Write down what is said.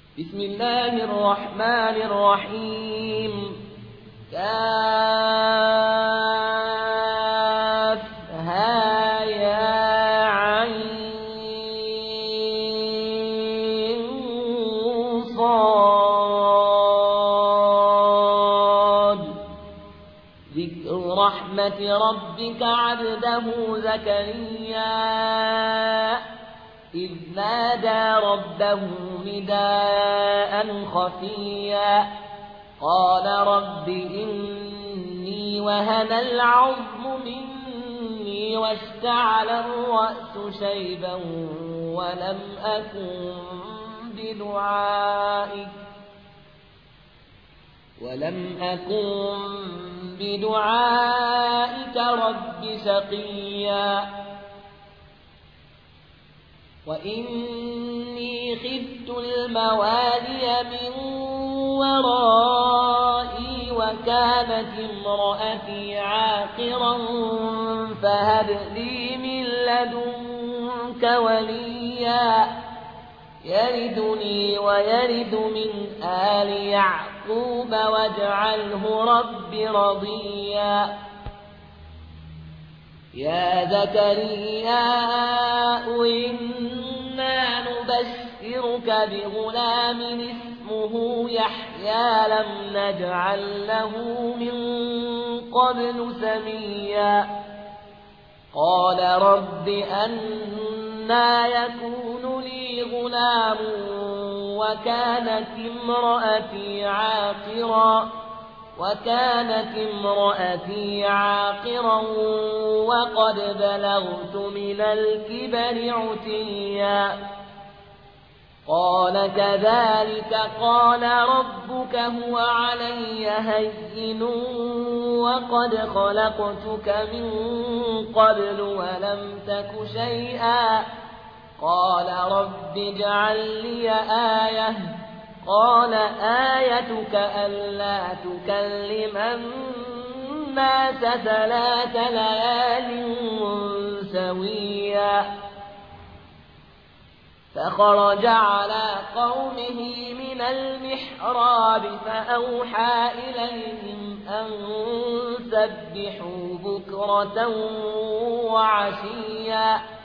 بسم الله الرحمن الرحيم كافها يا عين صاد ذكر رحمة ربك عبده زكريا إذ نادى ربه نداء خفيا قال رب إني وهن العظم مني واشتعل الرأس شيبا ولم أكن بدعائك رب شقيا وإني خفت الموالي من ورائي وكانت امرأتي عاقرا فهب لي من لدنك وليا يرثني ويرث من آل يعقوب واجعله رب رضيا يا زكريا إنا نبشرك بغلام اسمه يحيى لم نجعل له من قبل سميا قال رب أنى يكون لي غلام وكانت امرأتي عاقرا وقد بلغت من الكبر عتيا قال كذلك قال ربك هو علي هين وقد خلقتك من قبل ولم تك شيئا قال رب اجعل لي آية قال آيتك ألا تكلم الناس 3 ليال سويا فخرج على قومه من المحراب فأوحى إليهم أن سبحوا بكرة وعشيا